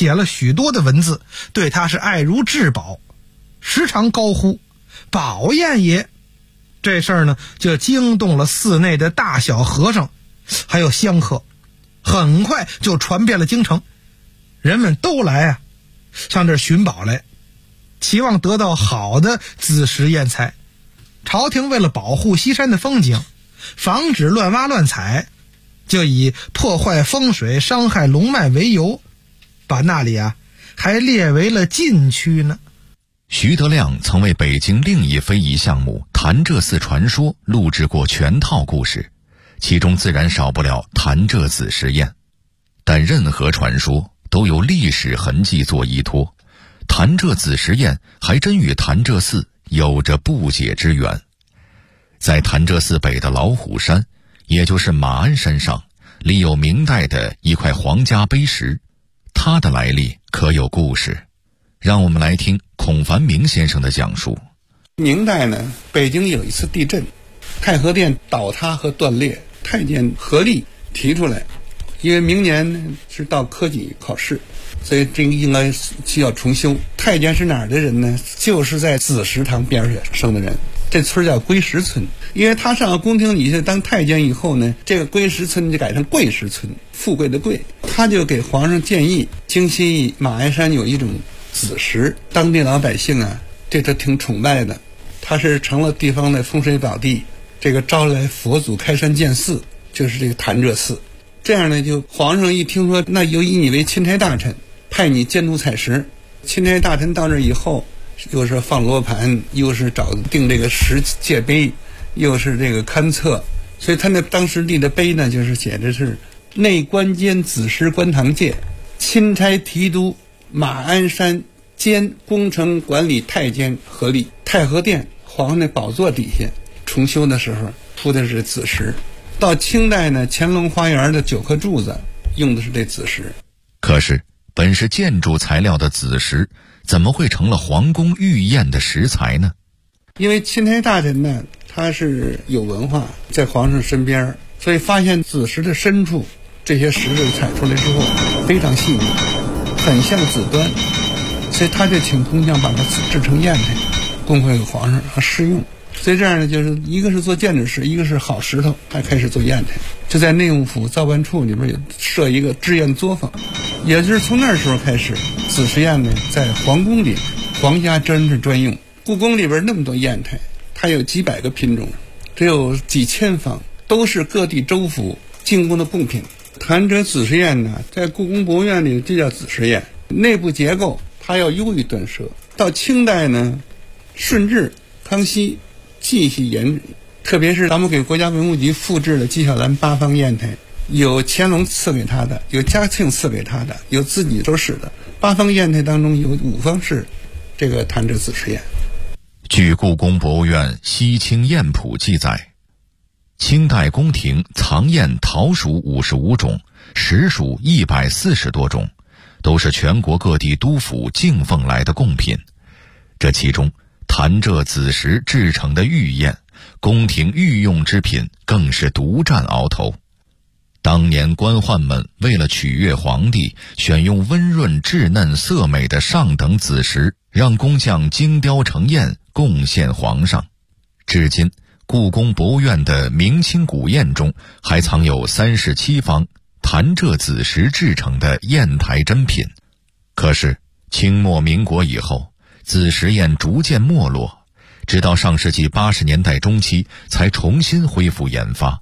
写了许多的文字，对他是爱如至宝，时常高呼宝砚也。这事儿呢，就惊动了寺内的大小和尚还有香客，很快就传遍了京城，人们都来上这儿寻宝来，期望得到好的子时砚材。朝廷为了保护西山的风景，防止乱挖乱采，就以破坏风水、伤害龙脉为由，把那里还列为了禁区呢。 徐德亮曾为北京另一非遗项目潭柘寺传说录制过全套故事，其中自然少不了潭柘子时砚。但任何传说都有历史痕迹做依托，潭柘子时砚还真与潭柘寺有着不解之缘。在潭柘寺北的老虎山，也就是马鞍山上，立有明代的一块皇家碑石，它的来历可有故事。让我们来听孔繁明先生的讲述。 明代呢，北京有一次地震，太和殿倒塌和断裂，太监合力提出来，因为明年是到科举考试，所以这个应该需要重修。太监是哪儿的人呢？就是在子时堂边上生的人，这村叫归石村。因为他上了宫廷底下当太监以后呢，这个归石村就改成贵石村，富贵的贵。他就给皇上建议，京西马鞍山有一种子时，当地老百姓对他挺崇拜的，他是成了地方的风水宝地，这个招来佛祖开山建寺，就是这个潭柘寺。这样呢，就皇上一听说，那就以你为钦差大臣，派你监督采石。钦差大臣到这以后，又是放罗盘，又是定这个石界碑，又是这个勘测，所以他那当时立的碑呢，就是写的是内官监子时观堂界，钦差提督马鞍山兼工程管理太监合力。太和殿皇上的宝座底下重修的时候铺的是子时。到清代呢，乾隆花园的9颗柱子用的是这子时。 可是本是建筑材料的子时，怎么会成了皇宫御宴的食材呢？ 因为钦差大臣呢，他是有文化，在皇上身边，所以发现子时的深处，这些石头采出来之后非常细腻，很像紫端，所以他就请工匠把它制成砚台，供回给皇上试用。所以这样呢，就是一个是做建筑师，一个是好石头，还开始做砚台。就在内务府造办处里边有设一个制砚作坊，也就是从那时候开始，子时砚呢在皇宫里皇家真是专用。故宫里边那么多砚台，它有几百个品种，只有几千方，都是各地州府进贡的贡品。潭柘子时砚呢，在故宫博物院里就叫子时砚，内部结构它要优于缎奢。到清代呢，顺治、康熙继续研制，特别是咱们给国家文物局复制了纪晓岚8方砚台，有乾隆赐给他的，有嘉庆赐给他的，有自己都使的。8方砚台当中有5方是这个潭柘子时砚。 据故宫博物院西清砚谱记载，清代宫廷藏砚陶属55种，实属140多种，都是全国各地督府敬奉来的贡品。这其中潭柘子时制成的御砚，宫廷御用之品，更是独占鳌头。当年官宦们为了取悦皇帝，选用温润稚嫩色美的上等子时，让工匠精雕成砚贡献皇上。至今故宫博物院的明清古砚中还藏有37方潭柘子时制成的砚台珍品。可是清末民国以后，子时砚逐渐没落，直到上世纪80年代中期才重新恢复研发。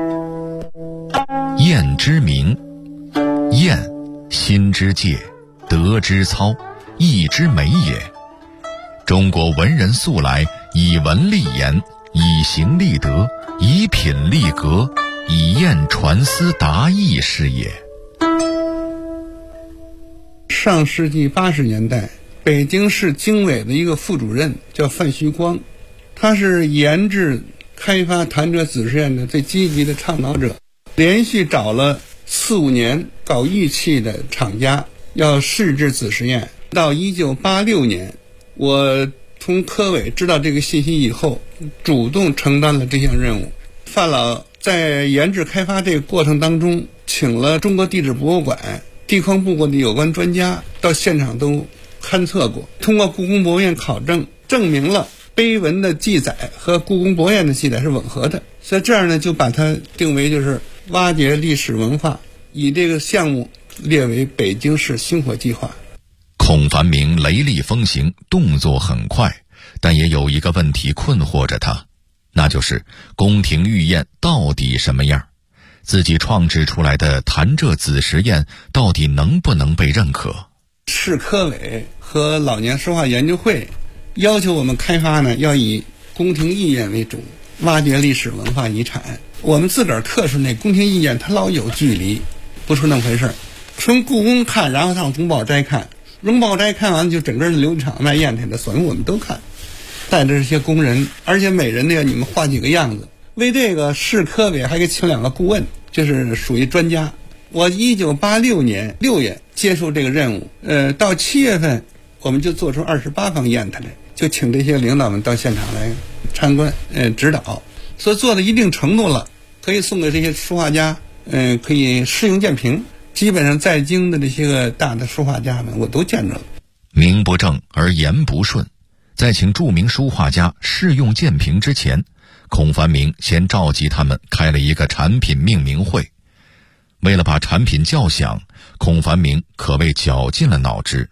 砚之名，砚，心之介，德之操，意之美也。中国文人素来以文立言，以形立德，以品立格，以砚传思达意是也。 上世纪80年代，北京市经委的一个副主任叫范旭光，他是研制开发潭柘子时砚的最积极的倡导者，连续找了4、5年搞玉器的厂家要试制子时砚。到1986年，我从科委知道这个信息以后，主动承担了这项任务。范老在研制开发这个过程当中，请了中国地质博物馆地方部过的有关专家到现场都勘测过，通过故宫博物院考证，证明了碑文的记载和故宫博物院的记载是吻合的，所以这样呢就把它定为就是挖掘历史文化，以这个项目列为北京市星火计划。 孔繁明雷厉风行，动作很快，但也有一个问题困惑着他，那就是宫廷御宴到底什么样？自己创制出来的潭柘子时宴到底能不能被认可？ 市科委和老年书画研究会要求我们开发呢，要以宫廷御宴为主，挖掘历史文化遗产。我们自个儿刻出那宫廷御宴，它老有距离，不是那么回事儿。从故宫看，然后上荣宝斋看，荣宝斋看完就整个的琉璃厂卖砚台的所有我们都看，带着这些工人，而且每人呢你们画几个样子。为这个市科委还给请2个顾问，就是属于专家。我1986年6月接受这个任务，到7月份我们就做出28方砚台来，就请这些领导们到现场来参观，指导，所以做到一定程度了，可以送给这些书画家，可以试用鉴评。基本上在京的这些个大的书画家们，我都见着了。 名不正而言不顺，在请著名书画家试用鉴评之前，孔繁明先召集他们开了一个产品命名会。为了把产品叫响，孔繁明可谓绞尽了脑汁。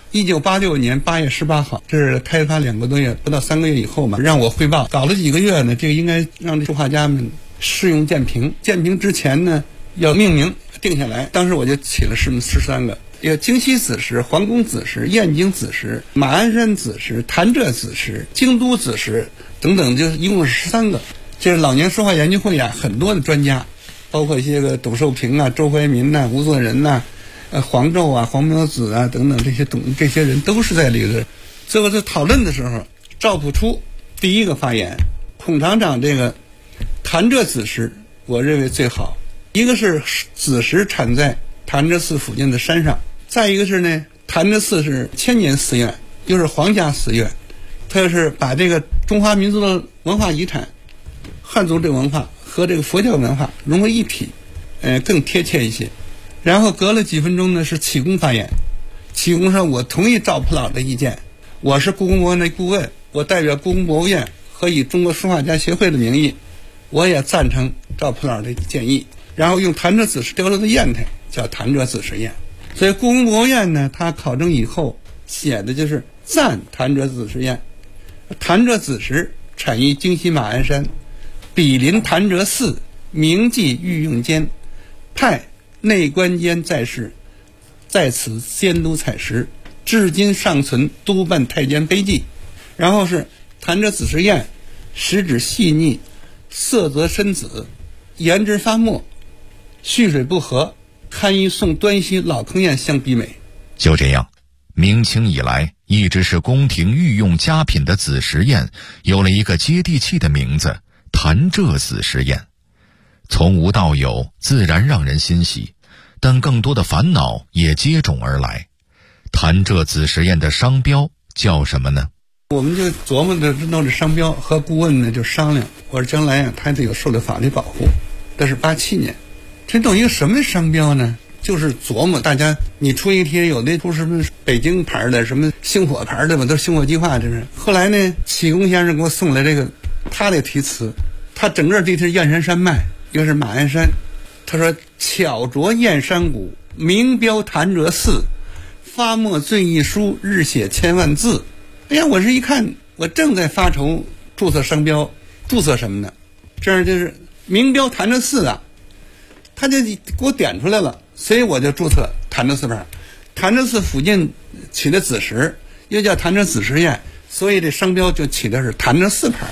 1986年8月18号，这是开发2个多月，不到3个月以后嘛，让我汇报。搞了几个月呢，这个应该让书画家们试用鉴评。鉴评之前呢，要命名定下来。当时我就起了13个，有京西子石、皇宫子石、燕京子石、马鞍山子石、潭柘子石、京都子石等等，就一共是13个。这是老年书画研究会啊，很多的专家，包括一些个董寿平啊、周怀民呐、吴作人呐、黄胄啊、黄苗子啊等等，这些人都是在里头。最后在讨论的时候，赵朴初第一个发言，孔厂长这个潭柘子石我认为最好。一个是子石产在潭柘寺附近的山上，再一个是呢，潭柘寺是千年寺院，又是皇家寺院，它是把这个中华民族的文化遗产、汉族这个文化和这个佛教文化融为一体，更贴切一些。然后隔了几分钟呢，是启功发言。启功说：“我同意赵朴老的意见，我是故宫博物院的顾问，我代表故宫博物院和以中国书画家协会的名义，我也赞成赵朴老的建议。然后用潭柘子石雕出的砚台叫潭柘子石砚。所以故宫博物院呢，他考证以后写的就是赞潭柘子石砚。潭柘子石产于京西马鞍山，毗邻潭柘寺，铭记御用监，派内官监在世，在此监督采石，至今尚存督办太监碑记。然后是潭柘子石砚，石质细腻，色泽深紫，颜质发墨，蓄水不和，堪与宋端溪老坑砚相媲美。 就这样，明清以来一直是宫廷御用佳品的子石砚有了一个接地气的名字——潭柘子石砚。从无到有，自然让人欣喜，但更多的烦恼也接踵而来。潭柘子石砚的商标叫什么呢？ 我们就琢磨着弄这商标，和顾问呢就商量，我说将来啊，它得有受到法律保护。这是87年，这弄一个什么商标呢？就是琢磨大家，你出一贴，有的出什么北京牌的，什么星火牌的吧，都是星火计划，这是。后来呢，启功先生给我送来这个他的题词，他整个地是燕山山脉，又是马鞍山，他说巧琢燕山谷，名标潭柘寺，发墨最一书，日写千万字。哎呀，我这一看，我正在发愁注册商标，注册什么呢？这样就是名标潭柘寺啊，他就给我点出来了，所以我就注册潭柘寺牌。潭柘寺附近起的子石又叫潭柘子石砚，所以这商标就起的是潭柘寺牌。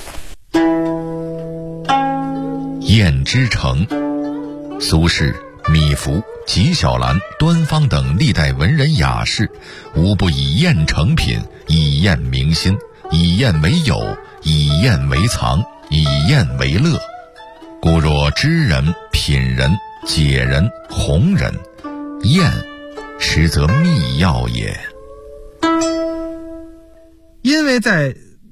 砚之城，苏轼、米芾、纪晓岚、端方等历代文人雅士，无不以砚成品，以砚明心，以砚为友，以砚为藏，以砚为乐。故若知人、品人、解人、弘人，砚实则秘药也。 因为在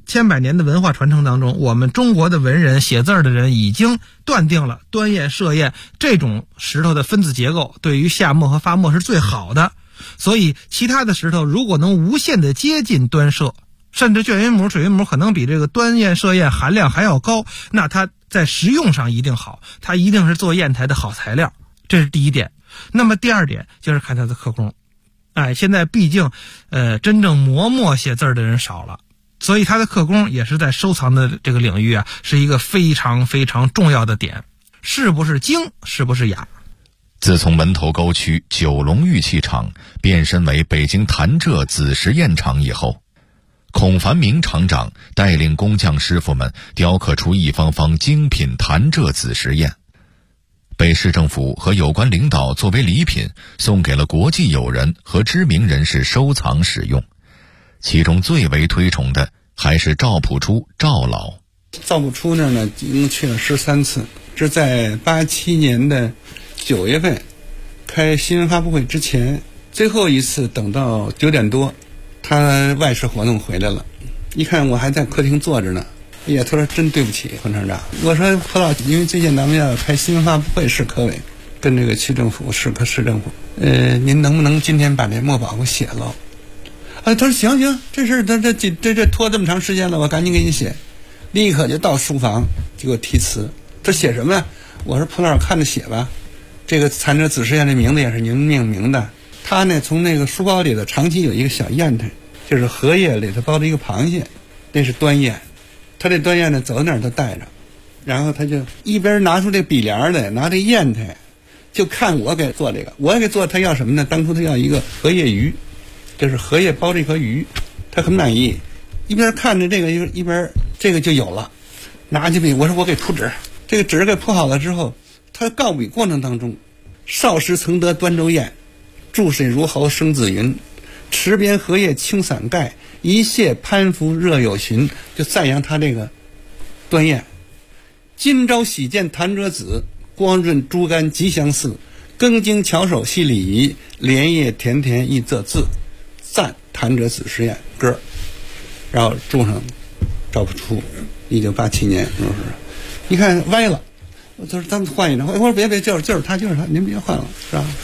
千百年的文化传承当中，我们中国的文人写字的人已经断定了端砚、歙砚这种石头的分子结构对于下墨和发墨是最好的，所以其他的石头如果能无限的接近端歙，甚至卷云母、水云母可能比这个端砚、歙砚含量还要高，那它在实用上一定好，它一定是做砚台的好材料，这是第一点。那么第二点就是看它的刻工。现在毕竟真正磨墨写字的人少了，所以它的刻工也是在收藏的这个领域啊，是一个非常非常重要的点。是不是精，是不是雅？ 自从门头沟区九龙玉器厂变身为北京潭柘紫石砚厂以后，孔繁明厂长带领工匠师傅们雕刻出一方方精品潭柘紫石砚，被市政府和有关领导作为礼品送给了国际友人和知名人士收藏使用。其中最为推崇的还是赵朴初赵老。 赵朴初那儿呢，一共去了13次，这在87年的9月份开新闻发布会之前，最后一次等到9点多，他外事活动回来了，一看我还在客厅坐着呢，哎呀，他说真对不起彭厂长，我说朴老，因为最近咱们要开新闻发布会，市科委跟这个区政府、市政府，您能不能今天把这墨宝给我写了？他说行，这事这拖这么长时间了，我赶紧给你写。立刻就到书房就给我题词，他写什么呀？我说朴老师看着写吧，这个潭柘紫石砚的名字也是您命名的。他呢从那个书包里头长期有一个小砚台，就是荷叶里头包着一个螃蟹，那是端砚。他这端砚呢走到哪儿都带着，然后他就一边拿出这笔帘来，拿这砚台，就看我给做这个，我给做他要什么呢？当初他要一个荷叶鱼，就是荷叶包着一颗鱼，他很满意。一边看着这个一边这个就有了，拿起笔，我说我给铺纸，这个纸给铺好了之后，他告笔过程当中，少时曾得端州砚，注水如毫生紫云，池边荷叶轻伞盖，一泻攀附热有寻，就赞扬他这个端砚。今朝喜见潭柘紫，光润珠干极相似，更经巧手细礼仪，莲叶甜甜亦仄字，赞潭柘紫石砚歌。然后注上赵朴初1987年，是不是？你看歪了，我说咱们换一张，我说别，就是他，您别换了，是吧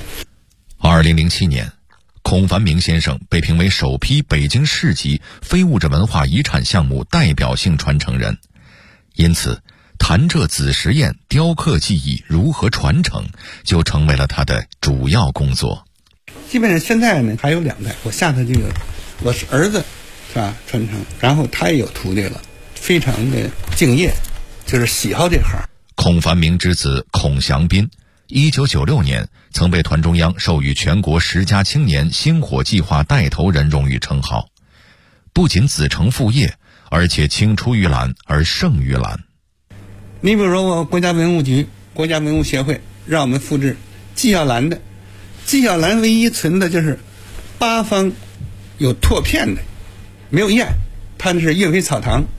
？2007年，孔繁明先生被评为首批北京市级非物质文化遗产项目代表性传承人，因此潭柘紫石砚雕刻技艺如何传承，就成为了他的主要工作。 基本上现在呢还有2代，我下头这个我是儿子。是吧？传承，然后他也有徒弟了，非常的敬业，就是喜好这行。 孔繁明之子孔祥斌，1996年曾被团中央授予全国10佳青年星火计划带头人荣誉称号。不仅子承父业，而且青出于蓝而胜于蓝。 你比如说，我国家文物局、国家文物协会让我们复制纪晓岚的，纪晓岚唯一存的就是8方有拓片的。没有砚，他那是岳飞草堂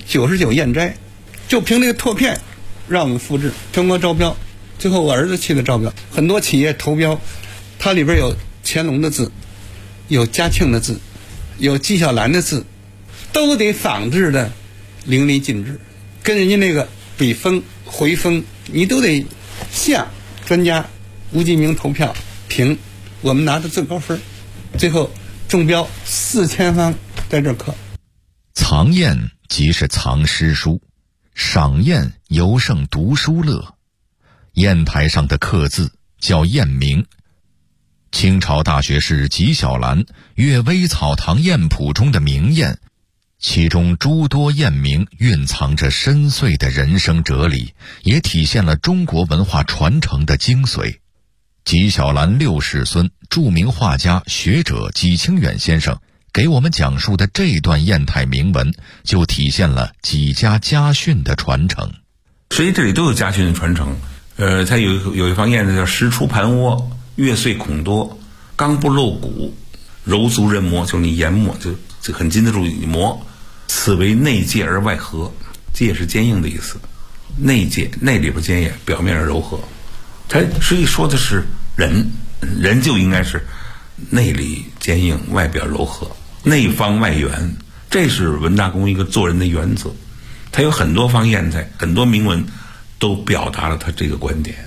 99砚斋，就凭这个拓片让我们复制，全国招标，最后我儿子去了招标，很多企业投标，它里边有乾隆的字，有嘉庆的字，有纪晓岚的字，都得仿制的淋漓尽致，跟人家那个笔锋回锋你都得像。专家吴继明投票评，我们拿的最高分，最后中标4000方在这刻。 藏砚即是藏诗书，赏砚尤胜读书乐。砚台上的刻字叫砚名。清朝大学士纪晓岚《阅微草堂砚谱》中的名砚，其中诸多砚名蕴藏着深邃的人生哲理，也体现了中国文化传承的精髓。纪晓岚6世孙、著名画家学者纪清远先生给我们讲述的这段砚台铭文，就体现了纪家家训的传承。 实际这里都有家训的传承。它有一方砚子叫石出盘窝，月碎孔多，刚不露骨，柔足人磨，就是你研磨就很经得住你磨。此为内介而外和，介是坚硬的意思，内介内里边坚硬，表面上柔和。它实际说的是人就应该是内里坚硬，外表柔和，内方外圆， 这是文大公一个做人的原则。他有很多方砚台，很多铭文都表达了他这个观点。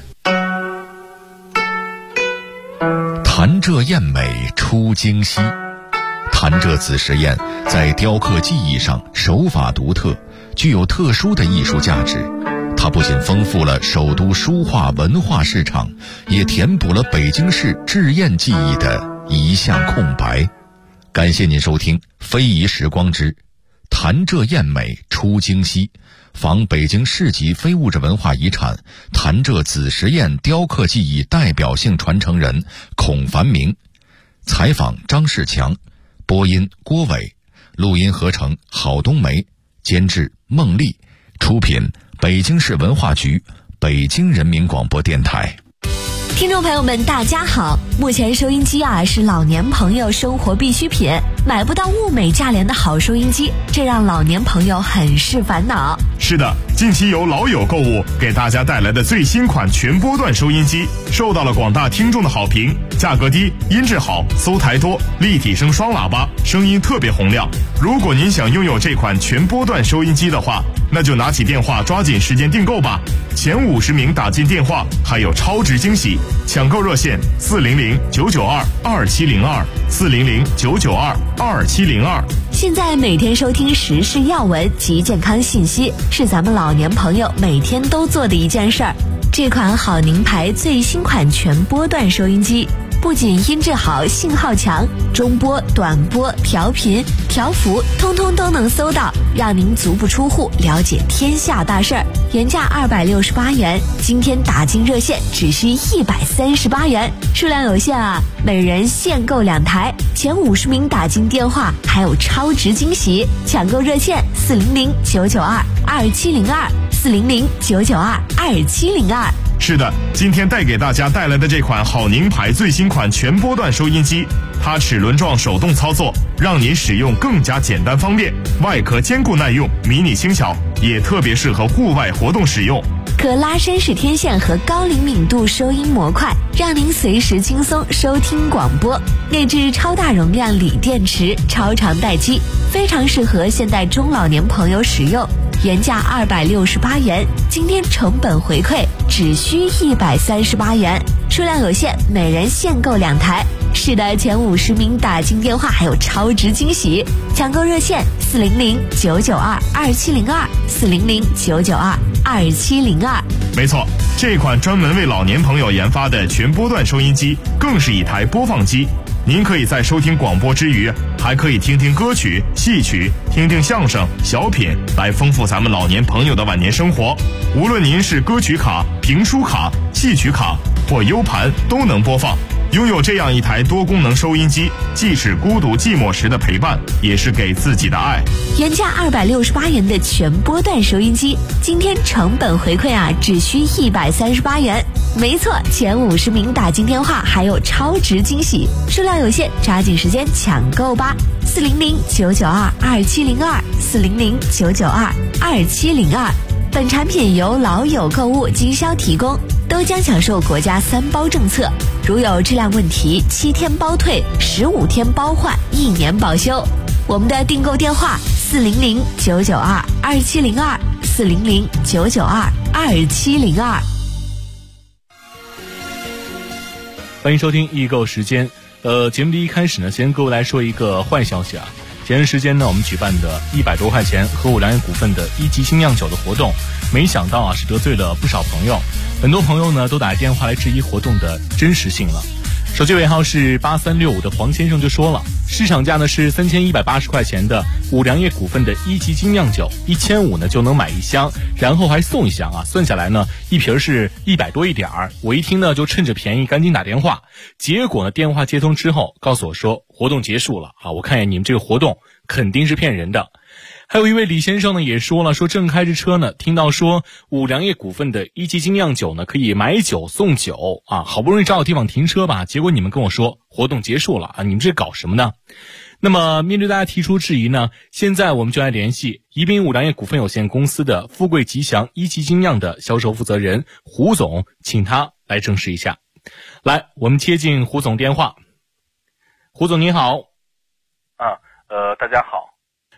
潭柘砚美出京西。潭柘子时砚在雕刻技艺上手法独特，具有特殊的艺术价值。它不仅丰富了首都书画文化市场，也填补了北京市制砚技艺的一项空白。感谢您收听《非遗时光之潭柘砚美出京西》，访北京市级非物质文化遗产潭柘子时砚雕刻技艺代表性传承人孔繁明，采访张世强，播音郭伟，录音合成郝冬梅，监制孟丽，出品北京市文化局，北京人民广播电台。 听众朋友们大家好，目前收音机是老年朋友生活必需品，买不到物美价廉的好收音机，这让老年朋友很是烦恼。 是的，近期由老友购物给大家带来的最新款全波段收音机受到了广大听众的好评，价格低，音质好，搜台多，立体声双喇叭，声音特别洪亮。如果您想拥有这款全波段收音机的话，那就拿起电话抓紧时间订购吧，前50名打进电话还有超值惊喜。抢购热线400-992-2702，400-992-2702。 现在每天收听时事要闻及健康信息，是咱们老年朋友每天都做的一件事儿。这款好宁牌最新款全波段收音机，不仅音质好，信号强，中波、短波、调频、调幅通通都能搜到，让您足不出户了解天下大事儿。原价268元，今天打进热线只需138元，数量有限每人限购2台，前50名打进电话还有超值惊喜。抢购热线400-992-2702，400-992-2702。 是的，今天带给大家带来的这款好宁牌最新款全波段收音机，它齿轮状手动操作，让您使用更加简单方便，外壳坚固耐用，迷你轻巧，也特别适合户外活动使用。 可拉伸式天线和高灵敏度收音模块，让您随时轻松收听广播。内置超大容量锂电池，超长待机，非常适合现代中老年朋友使用。原价268元，今天成本回馈只需138元，数量有限，每人限购2台。是的，前50名打进电话还有超值惊喜。抢购热线400-992-2702，400-992-2702。 没错，这款专门为老年朋友研发的全波段收音机更是一台播放机。您可以在收听广播之余，还可以听听歌曲、戏曲，听听相声、小品，来丰富咱们老年朋友的晚年生活。无论您是歌曲卡、评书卡、戏曲卡或 U 盘都能播放。拥有这样一台多功能收音机，既是孤独寂寞时的陪伴，也是给自己的爱。 原价268元的全波段收音机，今天成本回馈只需138元。没错，前50名打进电话还有超值惊喜，数量有限，抓紧时间抢购吧。400-992-2702，400-992-2702。本产品由老友购物经销提供，都将享受国家3包政策，如有质量问题7天包退，15天包换，1年保修。我们的订购电话400-992-2702，400-992-2702。 欢迎收听易购时间。节目的一开始呢，先各位来说一个坏消息前段时间呢，我们举办的100多块钱和五粮液股份的1级精酿酒的活动，没想到是得罪了不少朋友，很多朋友呢都打电话来质疑活动的真实性了。手机尾号是8365的黄先生就说了，市场价呢是3180块钱的五粮液股份的1级精酿酒，1500呢就能买1箱，然后还送1箱算下来呢一瓶是100多一点儿。我一听呢就趁着便宜赶紧打电话，结果呢电话接通之后告诉我说活动结束了我看见你们这个活动肯定是骗人的。还有一位李先生呢也说了，说正开着车呢，听到说五粮液股份的1级精酿酒呢可以买酒送酒好不容易找到地方停车吧，结果你们跟我说活动结束了你们这搞什么呢？那么面对大家提出质疑呢，现在我们就来联系宜宾五粮液股份有限公司的富贵吉祥1级精酿的销售负责人胡总，请他来证实一下。来，我们接进胡总电话。胡总您好。 大家好。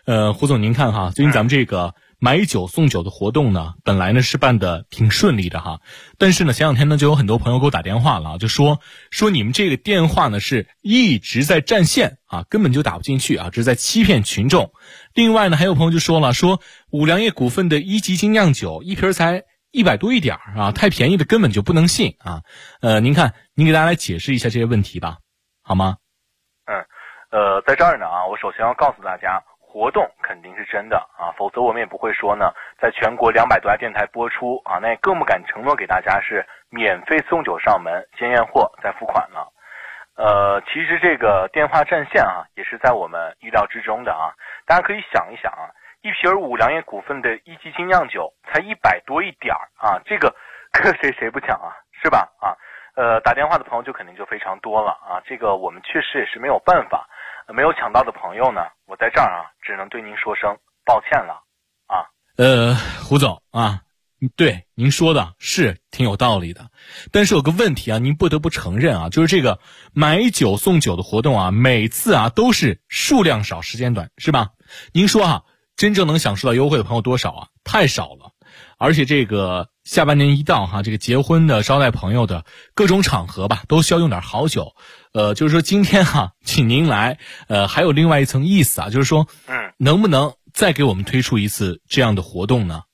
胡总您看哈，最近咱们这个买酒送酒的活动呢，本来呢是办的挺顺利的哈，但是呢前两天呢就有很多朋友给我打电话了，就说你们这个电话呢是一直在占线啊，根本就打不进去啊，这是在欺骗群众。另外呢还有朋友就说了，说五粮液股份的一级精酿酒一瓶才100多一点啊，太便宜的根本就不能信啊。您看，您给大家来解释一下这些问题吧，好吗？ 在这儿呢啊，我首先要告诉大家，活动肯定是真的啊，否则我们也不会说呢，在全国200多家电台播出啊，那也更不敢承诺给大家是免费送酒上门，先验货再付款了。其实这个电话占线啊，也是在我们意料之中的啊。大家可以想一想啊，一瓶五粮液股份的一级精酿酒才100多一点啊，这个谁不抢啊，是吧？啊，打电话的朋友就肯定就非常多了啊，这个我们确实也是没有办法。没有抢到的朋友呢，我在这儿啊，只能对您说声抱歉了啊。 胡总啊，对您说的是挺有道理的，但是有个问题啊，您不得不承认啊，就是这个买酒送酒的活动啊，每次啊都是数量少时间短，是吧？您说啊，真正能享受到优惠的朋友多少啊？太少了。而且这个下半年一到哈，这个结婚的、招待朋友的各种场合吧，都需要用点好酒。就是说今天哈，请您来，还有另外一层意思啊，就是说，能不能再给我们推出一次这样的活动呢？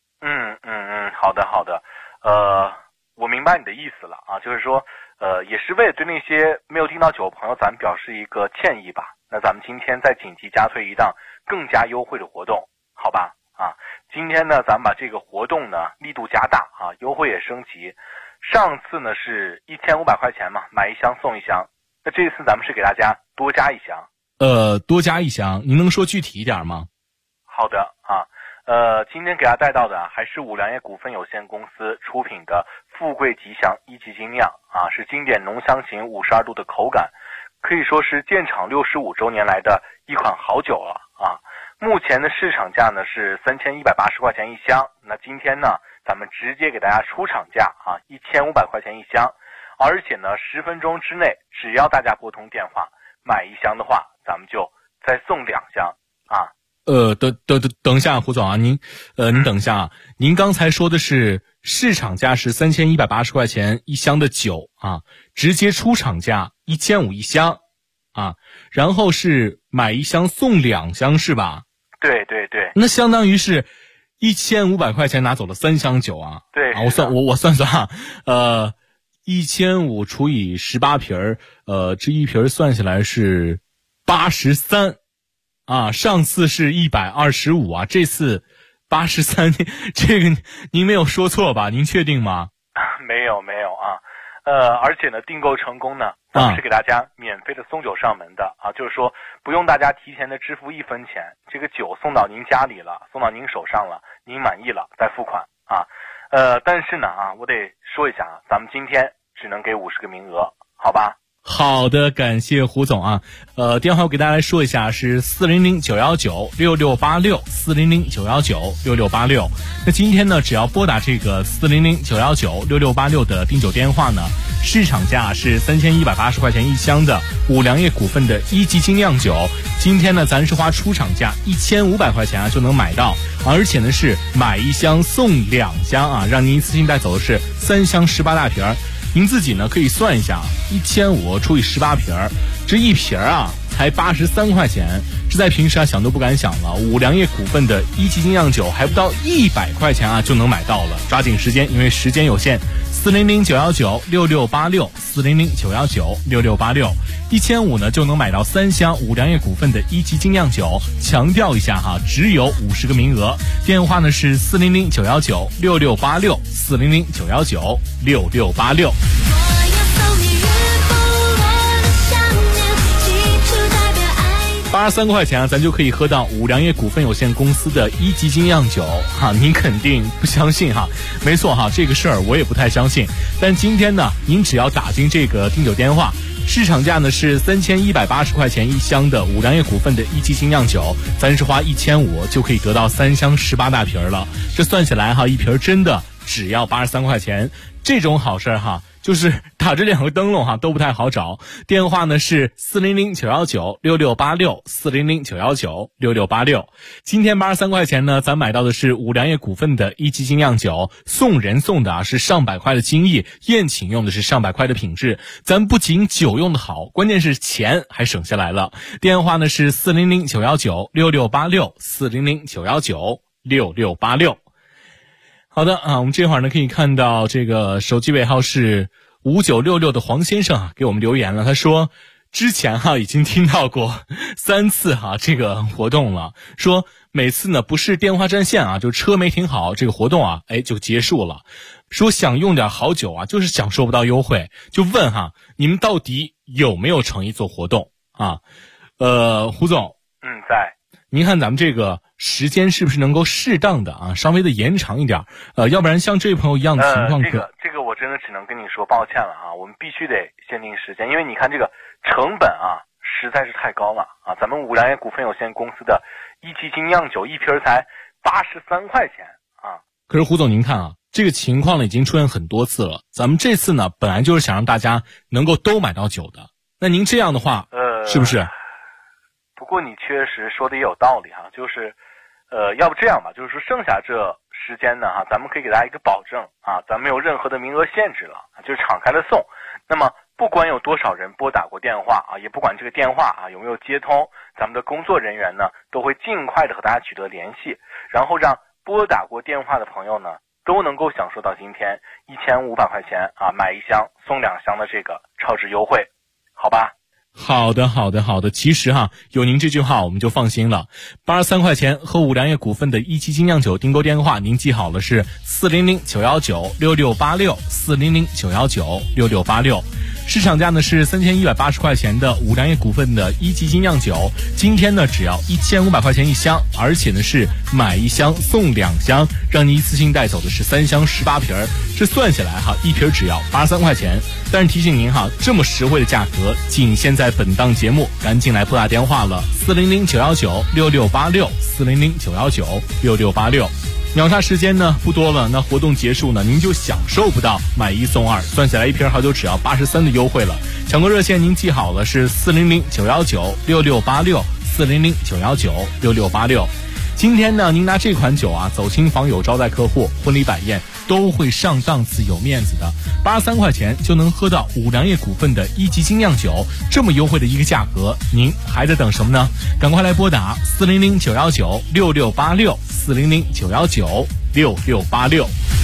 好的，我明白你的意思了啊，就是说，也是为了对那些没有订到酒的朋友，咱们表示一个歉意吧。那咱们今天再紧急加推一档更加优惠的活动，好吧？啊，今天呢，咱们把这个活动呢力度加大啊，优惠也升级。上次呢是1500块钱嘛，买一箱送一箱。那这一次咱们是给大家多加一箱。 多加一箱，您能说具体一点吗？ 好的啊，今天给大家带到的还是五粮液股份有限公司出品的富贵吉祥一级精酿啊，是经典浓香型52度的口感，可以说是建厂65周年来的一款好酒了啊。目前的市场价呢是3180块钱一箱，那今天呢咱们直接给大家出厂价啊，1500块钱一箱，而且呢10分钟之内，只要大家拨通电话买一箱的话，咱们就再送2箱啊。 等一下，胡总啊，您等一下啊，您刚才说的是市场价是3180块钱一箱的酒啊，直接出厂价1500一箱啊，然后是买一箱送2箱是吧？ 对， 那相当于是1500块钱拿走了3箱酒啊。 对啊，我算啊，1500除以18瓶这一瓶算下来是83啊，上次是125啊，这次83，这个您没有说错吧？您确定吗？ 没有啊。而且呢，订购成功呢，咱们是给大家免费的送酒上门的啊，就是说不用大家提前的支付1分钱，这个酒送到您家里了，送到您手上了，您满意了再付款啊。但是呢啊，我得说一下啊，咱们今天只能给50个名额，好吧？ 好的，感谢胡总啊。电话我给大家来说一下，是400-919-6686，400-919-6686。那今天呢，只要拨打这个400-919-6686的订酒电话呢，市场价是3180块钱一箱的五粮液股份的一级精酿酒，今天呢，咱是花出厂价1500块钱啊就能买到，而且呢是买一箱送2箱啊，让您一次性带走的是3箱18大瓶。您自己呢可以算一下，1500除以18瓶，这一瓶啊才83块钱，这在平时啊想都不敢想了。五粮液股份的一级精酿酒还不到100块钱啊就能买到了，抓紧时间，因为时间有限。400-919-6686，400-919-6686，1500呢就能买到3箱五粮液股份的一级精酿酒。强调一下哈，只有50个名额。电话呢是400-919-6686，400-919-6686。83块钱啊，咱就可以喝到五粮液股份有限公司的一级精酿酒哈，您肯定不相信哈？没错哈，这个事儿我也不太相信。但今天呢，您只要打进这个订酒电话，市场价呢是3180块钱一箱的五粮液股份的一级精酿酒，咱是花1500就可以得到3箱18大瓶了。这算起来哈，一瓶真的只要83块钱，这种好事哈， 就是打着2个灯笼哈，都不太好找。电话呢是400-919-6686，400-919-6686。今天83块钱呢，咱买到的是五粮液股份的一级精酿酒，送人送的是上百块的精益，宴请用的是上百块的品质。咱不仅酒用的好，关键是钱还省下来了。电话呢是400-919-6686，400-919-6686。好的啊，我们这会儿呢可以看到这个手机尾号是5966的黄先生啊给我们留言了，他说之前已经听到过3次这个活动了，说每次呢不是电话占线就车没停好，这个活动就结束了。说想用点好酒就是享受不到优惠，就问你们到底有没有诚意做活动胡总， 在。 您看咱们这个时间是不是能够适当的稍微的延长一点，要不然像这位朋友一样的情况这个我真的只能跟你说抱歉了我们必须得限定时间，因为你看这个成本实在是太高了咱们五粮液股份有限公司的一级精酿酒一瓶才83块钱可是胡总您看这个情况呢已经出现很多次了，咱们这次呢本来就是想让大家能够都买到酒的，那您这样的话是不是？ 不过你确实说的也有道理就是要不这样吧，就是说剩下这时间呢咱们可以给大家一个保证咱们没有任何的名额限制了，就是敞开了送。那么不管有多少人拨打过电话也不管这个电话有没有接通，咱们的工作人员呢都会尽快的和大家取得联系，然后让拨打过电话的朋友呢都能够享受到今天1500块钱买1箱送2箱的这个超值优惠，好吧？ 好的，其实有您这句话我们就放心了。83块钱和五粮液股份的一级精酿酒订购电话您记好了，是400-919-6686，400-919-6686。市场价呢是3180块钱的五粮液股份的一级精酿酒，今天呢只要1500块钱1箱，而且呢是买1箱送2箱，让你一次性带走的是3箱18瓶，这算下来一瓶只要83块钱。但是提醒您这么实惠的价格仅限在本档节目，赶紧来拨打电话了，400-919-6686，400-919-6686。秒杀时间呢不多了，那活动结束呢您就享受不到买1送2，算下来一瓶好酒只要83的优惠了。抢购热线您记好了，是400-919-6686，400-919-6686。今天呢您拿这款酒走亲访友招待客户，婚礼摆宴都会上档次有面子的，83块钱就能喝到五粮液股份的一级精酿酒，这么优惠的一个价格，您还在等什么呢？赶快来拨打400-919-6686，400-919-6686。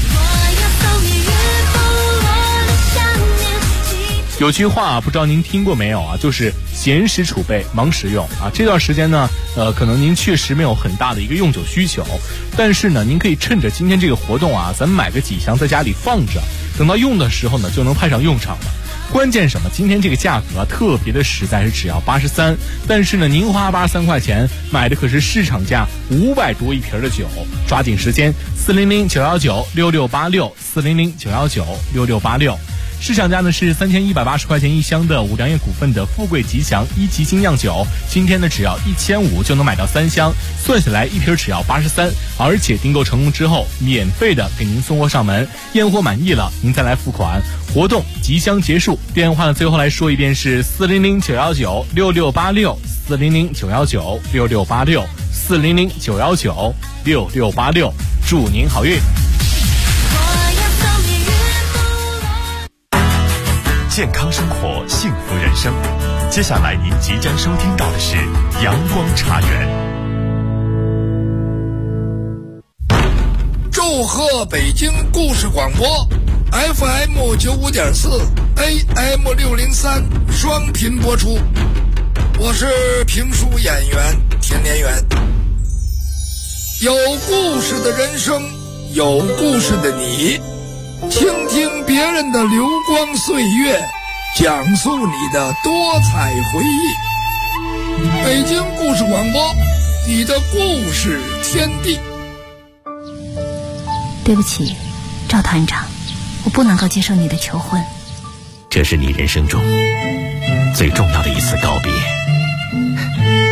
有句话不知道您听过没有就是闲时储备忙时用这段时间呢可能您确实没有很大的一个用酒需求，但是呢您可以趁着今天这个活动咱们买个几箱在家里放着，等到用的时候呢就能派上用场了。关键什么？今天这个价格特别的实在，是只要83，但是呢您花83块钱买的可是市场价500多一瓶的酒，抓紧时间，400-919-6686，400-919-6686。市场价呢是3180块钱1箱的五粮液股份的富贵吉祥一级精酿酒，今天呢只要1500就能买到3箱，算下来一瓶只要83，而且订购成功之后免费的给您送货上门，验货满意了您再来付款。活动即将结束，电话呢最后来说一遍是400-919-6686，400-919-6686，400-919-6686。祝您好运。 健康生活，幸福人生。接下来您即将收听到的是阳光茶园。 祝贺北京故事广播 FM 95.4 AM 603双频播出，我是评书演员田连元。有故事的人生，有故事的你，倾听别人的流光岁月，讲述你的多彩回忆。北京故事广播，你的故事天地。 对不起，赵团长，我不能够接受你的求婚。 这是你人生中最重要的一次告别。